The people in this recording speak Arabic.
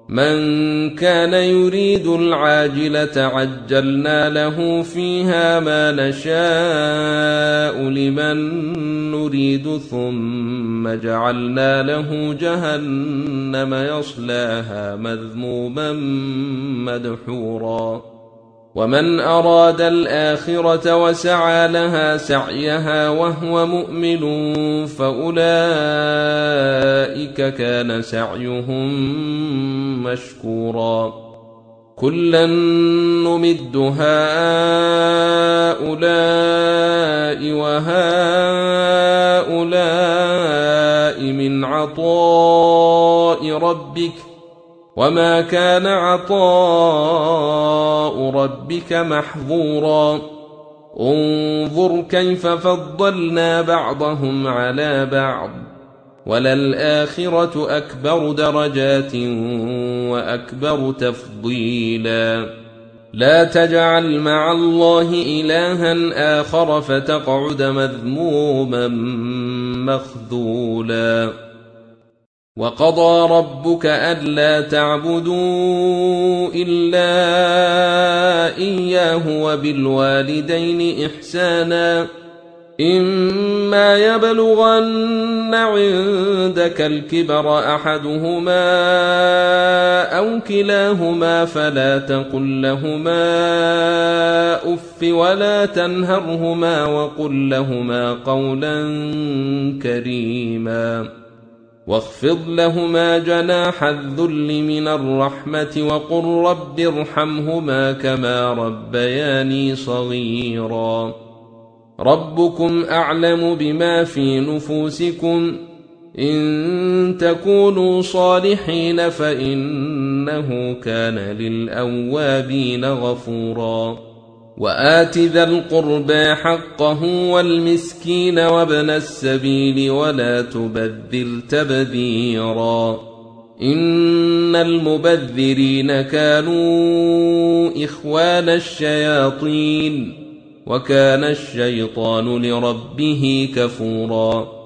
من كان يريد العاجلة عجلنا له فيها ما نشاء لمن نريد ثم جعلنا له جهنم يصلاها مذموما مدحورا ومن أراد الآخرة وسعى لها سعيها وهو مؤمن فأولئك كان سعيهم مشكورا كلا نمد هؤلاء وهؤلاء من عطاء ربك وما كان عطاء ربك محظورا انظر كيف فضلنا بعضهم على بعض وللآخرة أكبر درجات وأكبر تفضيلا لا تجعل مع الله إلها آخر فتقعد مذموما مخذولا وقضى ربك ألا تعبدوا إلا إياه وبالوالدين إحسانا إما يبلغن عندك الكبر أحدهما أو كلاهما فلا تقل لهما أف ولا تنهرهما وقل لهما قولا كريما واخفض لهما جناح الذل من الرحمة وقل رب ارحمهما كما ربياني صغيرا ربكم أعلم بما في نفوسكم إن تكونوا صالحين فإنه كان للأوابين غفورا وآت ذا القربى حقه والمسكين وابن السبيل ولا تبذر تبذيرا إن المبذرين كانوا إخوان الشياطين وكان الشيطان لربه كفورا